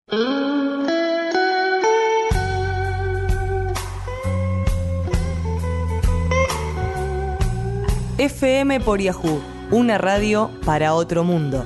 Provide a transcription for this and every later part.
FM por Yahoo, una radio para otro mundo.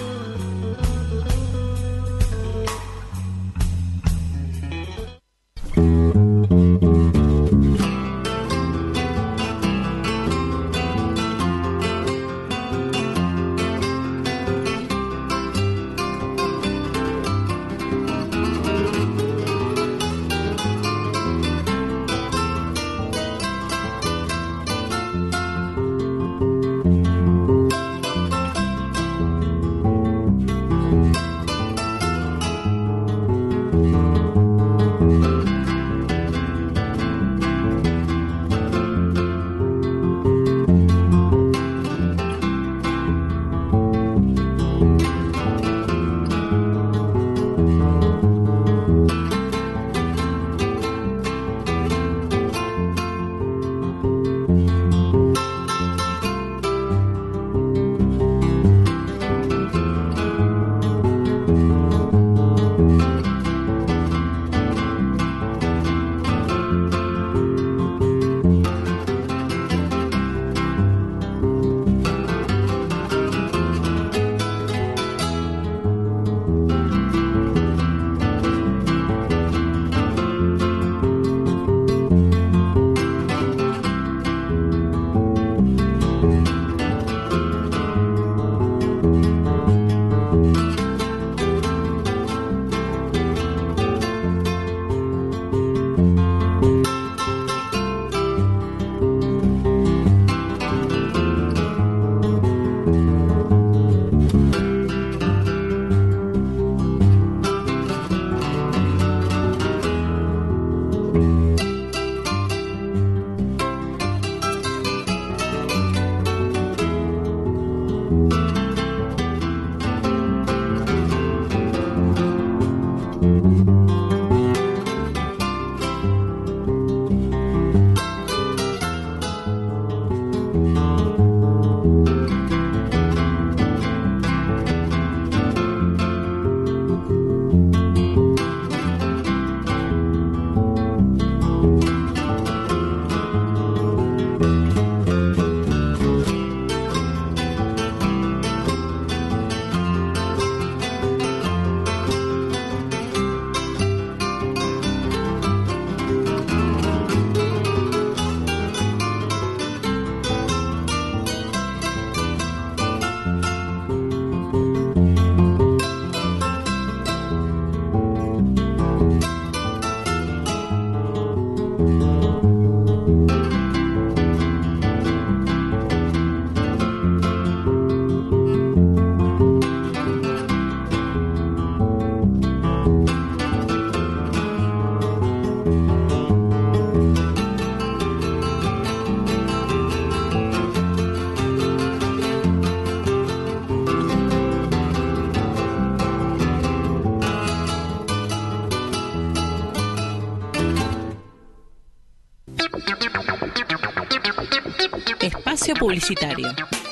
Espacio publicitario.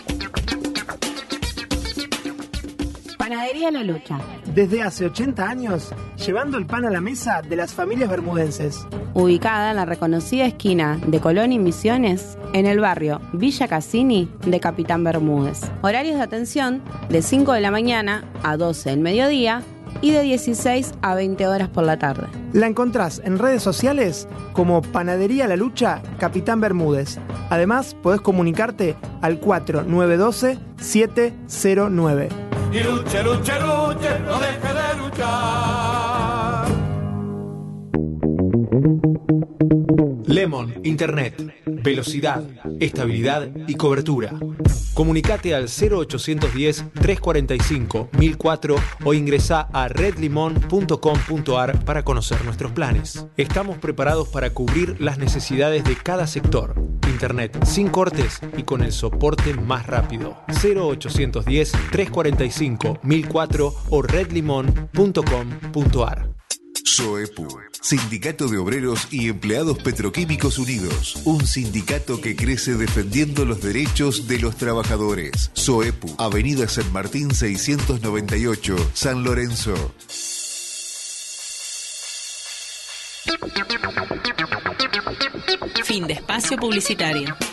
Panadería La Lucha. Desde hace 80 años, llevando el pan a la mesa de las familias bermudenses. Ubicada en la reconocida esquina de Colón y Misiones, en el barrio Villa Cassini de Capitán Bermúdez. Horarios de atención de 5 de la mañana a 12 del mediodía y de 16 a 20 horas por la tarde. La encontrás en redes sociales como Panadería La Lucha Capitán Bermúdez. Además, podés comunicarte al 4912-709. Y luche, luche, luche, no deje de luchar. Lemon Internet. Velocidad, estabilidad y cobertura. Comunicate al 0810-345-1004 o ingresá a redlimon.com.ar para conocer nuestros planes. Estamos preparados para cubrir las necesidades de cada sector. Internet sin cortes y con el soporte más rápido. 0810-345-1004 o redlimon.com.ar. SOEPU, Sindicato de Obreros y Empleados Petroquímicos Unidos, un sindicato que crece defendiendo los derechos de los trabajadores. SOEPU, Avenida San Martín 698, San Lorenzo. Fin de espacio publicitario.